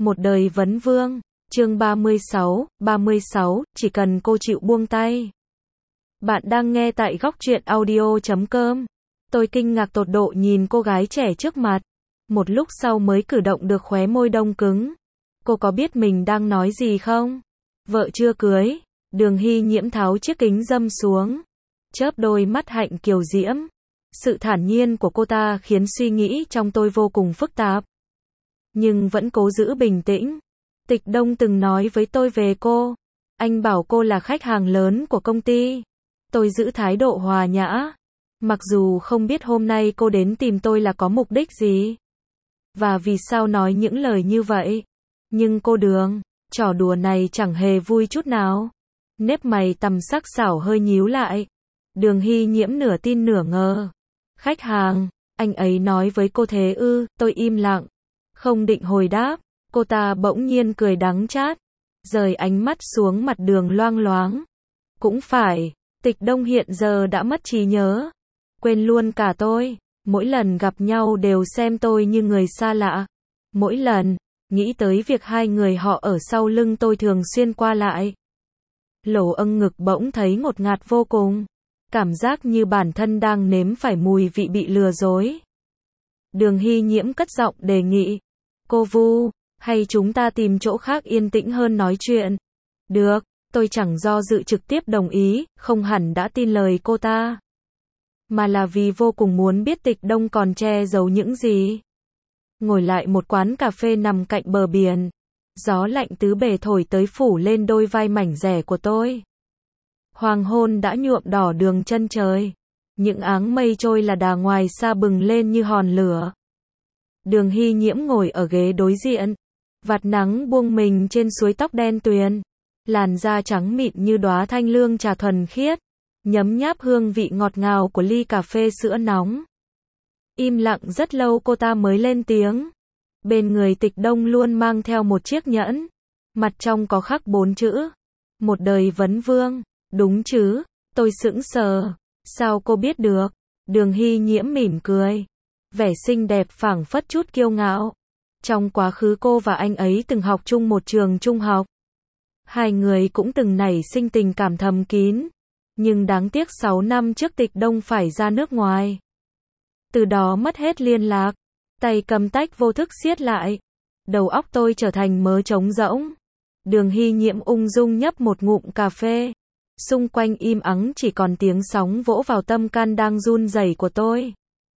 Một đời vấn vương, chương 36, chỉ cần cô chịu buông tay. Bạn đang nghe tại góc truyện audio.com. Tôi kinh ngạc tột độ nhìn cô gái trẻ trước mặt. Một lúc sau mới cử động được khóe môi đông cứng. Cô có biết mình đang nói gì không? Vợ chưa cưới. Đường Hy Nhiễm tháo chiếc kính râm xuống. Chớp đôi mắt hạnh kiều diễm. Sự thản nhiên của cô ta khiến suy nghĩ trong tôi vô cùng phức tạp. Nhưng vẫn cố giữ bình tĩnh. Tịch Đông từng nói với tôi về cô. Anh bảo cô là khách hàng lớn của công ty. Tôi giữ thái độ hòa nhã. Mặc dù không biết hôm nay cô đến tìm tôi là có mục đích gì. Và vì sao nói những lời như vậy. Nhưng cô Đường, trò đùa này chẳng hề vui chút nào. Nếp mày tằm sắc sảo hơi nhíu lại. Đường Hy Nhiễm nửa tin nửa ngờ. Khách hàng, anh ấy nói với cô thế ư? Tôi im lặng. Không định hồi đáp, cô ta bỗng nhiên cười đắng chát, rời ánh mắt xuống mặt Đường loang loáng. Cũng phải, Tịch Đông hiện giờ đã mất trí nhớ, quên luôn cả tôi, mỗi lần gặp nhau đều xem tôi như người xa lạ. Mỗi lần, nghĩ tới việc hai người họ ở sau lưng tôi thường xuyên qua lại. Lỗ âng ngực bỗng thấy ngột ngạt vô cùng, cảm giác như bản thân đang nếm phải mùi vị bị lừa dối. Đường Hy Nhiễm cất giọng đề nghị. Cô Vu, hay chúng ta tìm chỗ khác yên tĩnh hơn nói chuyện? Được, tôi chẳng do dự trực tiếp đồng ý, không hẳn đã tin lời cô ta. Mà là vì vô cùng muốn biết Tịch Đông còn che giấu những gì. Ngồi lại một quán cà phê nằm cạnh bờ biển. Gió lạnh tứ bề thổi tới phủ lên đôi vai mảnh dẻ của tôi. Hoàng hôn đã nhuộm đỏ đường chân trời. Những áng mây trôi là đà ngoài xa bừng lên như hòn lửa. Đường Hy Nhiễm ngồi ở ghế đối diện. Vạt nắng buông mình trên suối tóc đen tuyền. Làn da trắng mịn như đóa thanh lương trà thuần khiết. Nhấm nháp hương vị ngọt ngào của ly cà phê sữa nóng. Im lặng rất lâu cô ta mới lên tiếng. Bên người Tịch Đông luôn mang theo một chiếc nhẫn. Mặt trong có khắc 4 chữ. Một đời vấn vương. Đúng chứ? Tôi sững sờ. Sao cô biết được? Đường Hy Nhiễm mỉm cười. Vẻ xinh đẹp phảng phất chút kiêu ngạo. Trong quá khứ cô và anh ấy từng học chung một trường trung học. Hai người cũng từng nảy sinh tình cảm thầm kín. Nhưng đáng tiếc 6 năm trước Tịch Đông phải ra nước ngoài. Từ đó mất hết liên lạc. Tay cầm tách vô thức siết lại. Đầu óc tôi trở thành mớ trống rỗng. Đường Hy Nhiễm ung dung nhấp một ngụm cà phê. Xung quanh im ắng chỉ còn tiếng sóng vỗ vào tâm can đang run rẩy của tôi.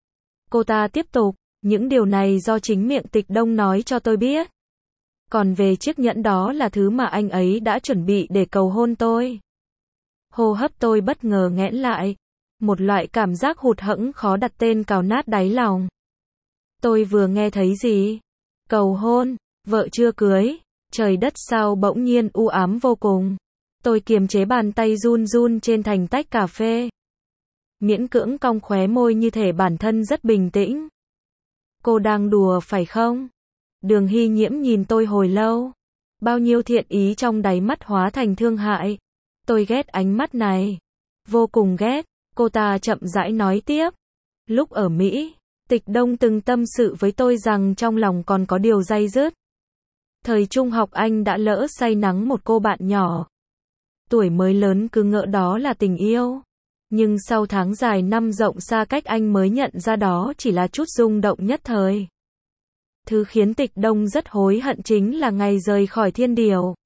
Cô ta tiếp tục, những điều này do chính miệng Tịch Đông nói cho tôi biết. Còn về chiếc nhẫn đó là thứ mà anh ấy đã chuẩn bị để cầu hôn tôi. Hô hấp tôi bất ngờ nghẽn lại. Một loại cảm giác hụt hẫng khó đặt tên cào nát đáy lòng. Tôi vừa nghe thấy gì? Cầu hôn, vợ chưa cưới, trời đất sao bỗng nhiên u ám vô cùng. Tôi kiềm chế bàn tay run run trên thành tách cà phê. Miễn cưỡng cong khóe môi như thể bản thân rất bình tĩnh. Cô đang đùa phải không? Đường Hy Nhiễm nhìn tôi hồi lâu. Bao nhiêu thiện ý trong đáy mắt hóa thành thương hại. Tôi ghét ánh mắt này. Vô cùng ghét. Cô ta chậm rãi nói tiếp. Lúc ở Mỹ, Tịch Đông từng tâm sự với tôi rằng trong lòng còn có điều day dứt. Thời trung học anh đã lỡ say nắng một cô bạn nhỏ. Tuổi mới lớn cứ ngỡ đó là tình yêu. Nhưng sau tháng dài năm rộng xa cách anh mới nhận ra đó chỉ là chút rung động nhất thời. Thứ khiến Tịch Đông rất hối hận chính là ngày rời khỏi Thiên Điều.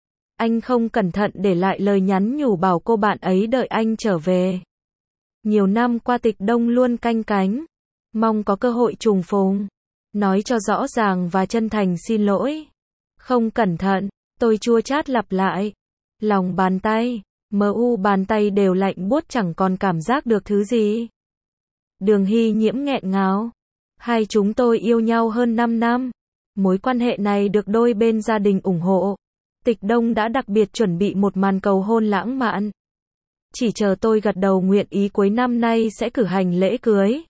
Anh không cẩn thận để lại lời nhắn nhủ bảo cô bạn ấy đợi anh trở về. Nhiều năm qua Tịch Đông luôn canh cánh. Mong có cơ hội trùng phùng. Nói cho rõ ràng và chân thành xin lỗi. Không cẩn thận, tôi chua chát lặp lại. Lòng bàn tay, bàn tay đều lạnh buốt chẳng còn cảm giác được thứ gì. Đường Hy Nhiễm nghẹn ngào. Hai chúng tôi yêu nhau hơn 5 năm. Mối quan hệ này được đôi bên gia đình ủng hộ. Tịch Đông đã đặc biệt chuẩn bị một màn cầu hôn lãng mạn. Chỉ chờ tôi gật đầu nguyện ý cuối năm nay sẽ cử hành lễ cưới.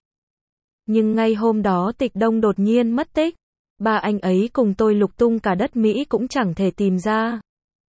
Nhưng ngay hôm đó Tịch Đông đột nhiên mất tích. Ba anh ấy cùng tôi lục tung cả đất Mỹ cũng chẳng thể tìm ra.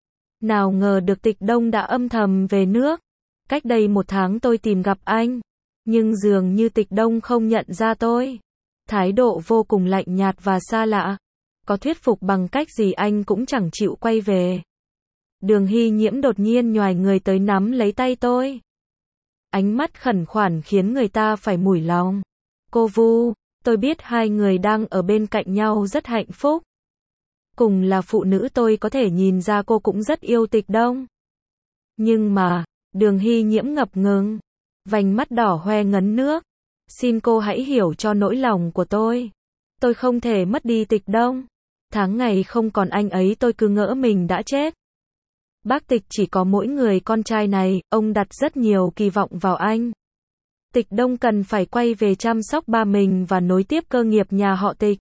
Nào ngờ được Tịch Đông đã âm thầm về nước. Cách đây 1 tháng tôi tìm gặp anh. Nhưng dường như Tịch Đông không nhận ra tôi. Thái độ vô cùng lạnh nhạt và xa lạ. Có thuyết phục bằng cách gì anh cũng chẳng chịu quay về. Đường Hy Nhiễm đột nhiên nhoài người tới nắm lấy tay tôi. Ánh mắt khẩn khoản khiến người ta phải mủi lòng. Cô Vu, tôi biết hai người đang ở bên cạnh nhau rất hạnh phúc. Cùng là phụ nữ tôi có thể nhìn ra cô cũng rất yêu Tịch Đông. Nhưng mà, Đường Hy Nhiễm ngập ngừng, vành mắt đỏ hoe ngấn nước. Xin cô hãy hiểu cho nỗi lòng của tôi. Tôi không thể mất đi Tịch Đông. Tháng ngày không còn anh ấy tôi cứ ngỡ mình đã chết. Bác Tịch chỉ có mỗi người con trai này, ông đặt rất nhiều kỳ vọng vào anh. Tịch Đông cần phải quay về chăm sóc ba mình và nối tiếp cơ nghiệp nhà họ Tịch.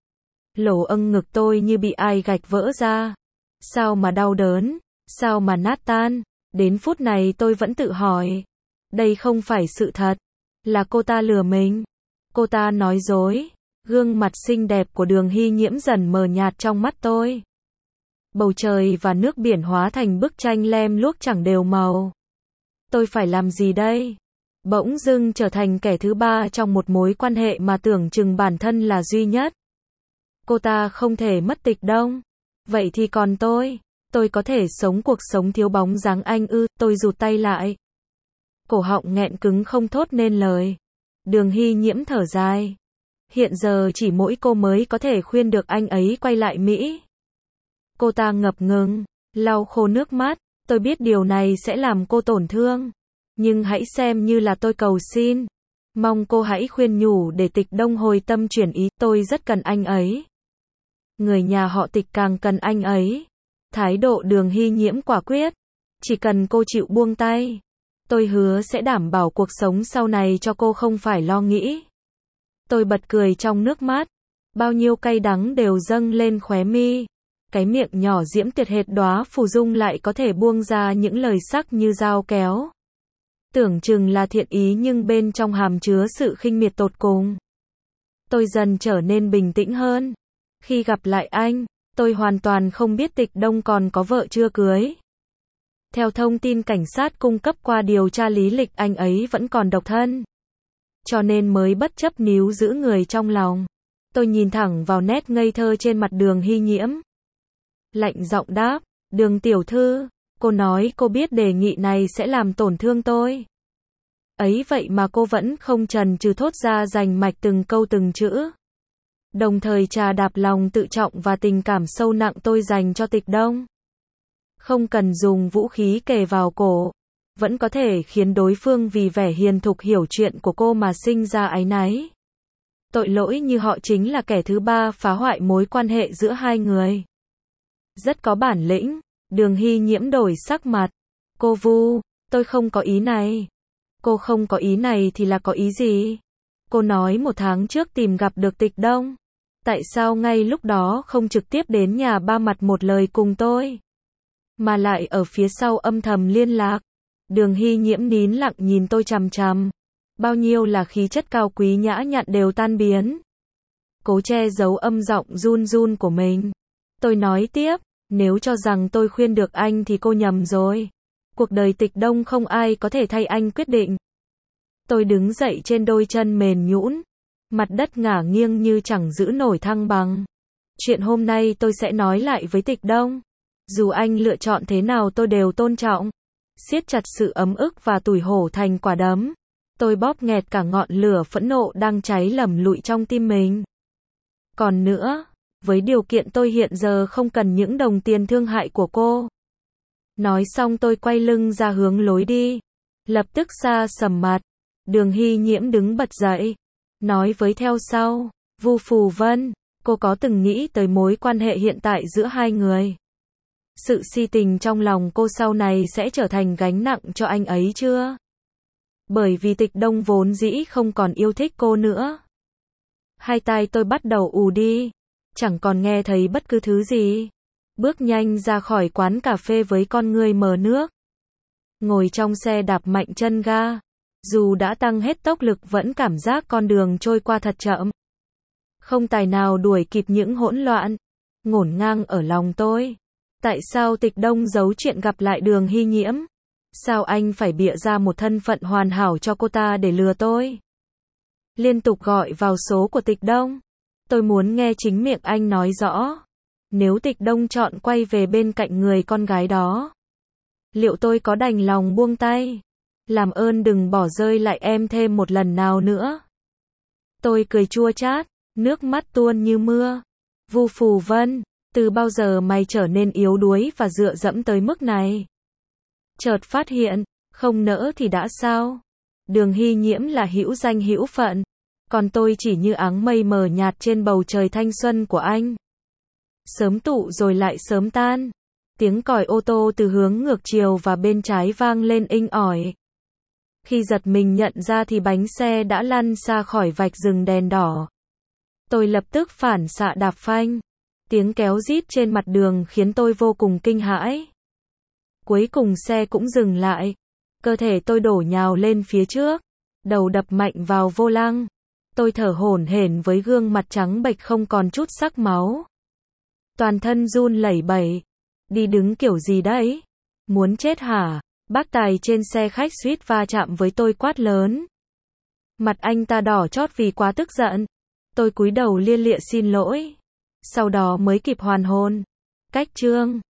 Lỗ âng ngực tôi như bị ai gạch vỡ ra. Sao mà đau đớn, sao mà nát tan. Đến phút này tôi vẫn tự hỏi. Đây không phải sự thật. Là cô ta lừa mình. Cô ta nói dối. Gương mặt xinh đẹp của Đường Hy Nhiễm dần mờ nhạt trong mắt tôi. Bầu trời và nước biển hóa thành bức tranh lem luốc chẳng đều màu. Tôi phải làm gì đây? Bỗng dưng trở thành kẻ thứ ba trong một mối quan hệ mà tưởng chừng bản thân là duy nhất. Cô ta không thể mất Tịch Đông. Vậy thì còn tôi có thể sống cuộc sống thiếu bóng dáng anh ư? Tôi rụt tay lại. Cổ họng nghẹn cứng không thốt nên lời. Đường Hy Nhiễm thở dài. Hiện giờ chỉ mỗi cô mới có thể khuyên được anh ấy quay lại Mỹ. Cô ta ngập ngừng, lau khô nước mắt. Tôi biết điều này sẽ làm cô tổn thương. Nhưng hãy xem như là tôi cầu xin. Mong cô hãy khuyên nhủ để Tịch Đông hồi tâm chuyển ý. Tôi rất cần anh ấy. Người nhà họ Tịch càng cần anh ấy. Thái độ Đường Hy Nhiễm quả quyết. Chỉ cần cô chịu buông tay, tôi hứa sẽ đảm bảo cuộc sống sau này cho cô không phải lo nghĩ. Tôi bật cười trong nước mắt. Bao nhiêu cay đắng đều dâng lên khóe mi. Cái miệng nhỏ diễm tuyệt hệt đóa phù dung lại có thể buông ra những lời sắc như dao kéo. Tưởng chừng là thiện ý nhưng bên trong hàm chứa sự khinh miệt tột cùng. Tôi dần trở nên bình tĩnh hơn. Khi gặp lại anh, tôi hoàn toàn không biết Tịch Đông còn có vợ chưa cưới. Theo thông tin cảnh sát cung cấp qua điều tra lý lịch, anh ấy vẫn còn độc thân. Cho nên mới bất chấp níu giữ người trong lòng. Tôi nhìn thẳng vào nét ngây thơ trên mặt Đường Hy Nhiễm. Lạnh giọng đáp, Đường tiểu thư, cô nói cô biết đề nghị này sẽ làm tổn thương tôi. Ấy vậy mà cô vẫn không chần chừ thốt ra rành mạch từng câu từng chữ. Đồng thời trà đạp lòng tự trọng và tình cảm sâu nặng tôi dành cho Tịch Đông. Không cần dùng vũ khí kề vào cổ, vẫn có thể khiến đối phương vì vẻ hiền thục hiểu chuyện của cô mà sinh ra áy náy. Tội lỗi như họ chính là kẻ thứ ba phá hoại mối quan hệ giữa hai người. Rất có bản lĩnh. Đường Hy Nhiễm đổi sắc mặt. Cô Vu, tôi không có ý này. Cô không có ý này thì là có ý gì? Cô nói 1 tháng trước tìm gặp được Tịch Đông. Tại sao ngay lúc đó không trực tiếp đến nhà ba mặt một lời cùng tôi? Mà lại ở phía sau âm thầm liên lạc. Đường Hy Nhiễm nín lặng nhìn tôi chằm chằm. Bao nhiêu là khí chất cao quý nhã nhặn đều tan biến. Cố che giấu âm giọng run run của mình. Tôi nói tiếp, nếu cho rằng tôi khuyên được anh thì cô nhầm rồi. Cuộc đời Tịch Đông không ai có thể thay anh quyết định. Tôi đứng dậy trên đôi chân mềm nhũn, mặt đất ngả nghiêng như chẳng giữ nổi thăng bằng. Chuyện hôm nay tôi sẽ nói lại với Tịch Đông. Dù anh lựa chọn thế nào tôi đều tôn trọng. Siết chặt sự ấm ức và tủi hổ thành quả đấm. Tôi bóp nghẹt cả ngọn lửa phẫn nộ đang cháy lầm lụi trong tim mình. Còn nữa, với điều kiện tôi hiện giờ không cần những đồng tiền thương hại của cô. Nói xong tôi quay lưng ra hướng lối đi. Lập tức xa sầm mặt. Đường Hy Nhiễm đứng bật dậy. Nói với theo sau. Vu Phù Vân, cô có từng nghĩ tới mối quan hệ hiện tại giữa hai người? Sự si tình trong lòng cô sau này sẽ trở thành gánh nặng cho anh ấy chưa? Bởi vì Tịch Đông vốn dĩ không còn yêu thích cô nữa. Hai tai tôi bắt đầu ù đi. Chẳng còn nghe thấy bất cứ thứ gì. Bước nhanh ra khỏi quán cà phê với con ngươi mờ nước. Ngồi trong xe đạp mạnh chân ga. Dù đã tăng hết tốc lực vẫn cảm giác con đường trôi qua thật chậm. Không tài nào đuổi kịp những hỗn loạn, ngổn ngang ở lòng tôi. Tại sao Tịch Đông giấu chuyện gặp lại Đường Hy Nhiễm? Sao anh phải bịa ra một thân phận hoàn hảo cho cô ta để lừa tôi? Liên tục gọi vào số của Tịch Đông. Tôi muốn nghe chính miệng anh nói rõ. Nếu Tịch Đông chọn quay về bên cạnh người con gái đó, liệu tôi có đành lòng buông tay? Làm ơn đừng bỏ rơi lại em thêm một lần nào nữa. Tôi cười chua chát, nước mắt tuôn như mưa. Vu Phù Vân, từ bao giờ mày trở nên yếu đuối và dựa dẫm tới mức này? Chợt phát hiện, không nỡ thì đã sao? Đường Hy Nhiễm là hữu danh hữu phận, còn tôi chỉ như áng mây mờ nhạt trên bầu trời thanh xuân của anh. Sớm tụ rồi lại sớm tan. Tiếng còi ô tô từ hướng ngược chiều và bên trái vang lên inh ỏi. Khi giật mình nhận ra thì bánh xe đã lăn xa khỏi vạch dừng đèn đỏ. Tôi lập tức phản xạ đạp phanh. Tiếng kéo rít trên mặt đường khiến tôi vô cùng kinh hãi. Cuối cùng xe cũng dừng lại. Cơ thể tôi đổ nhào lên phía trước. Đầu đập mạnh vào vô lăng. Tôi thở hổn hển với gương mặt trắng bệch không còn chút sắc máu. Toàn thân run lẩy bẩy. Đi đứng kiểu gì đấy? Muốn chết hả? Bác tài trên xe khách suýt va chạm với tôi quát lớn. Mặt anh ta đỏ chót vì quá tức giận. Tôi cúi đầu lia lịa xin lỗi. Sau đó mới kịp hoàn hồn. Cách chương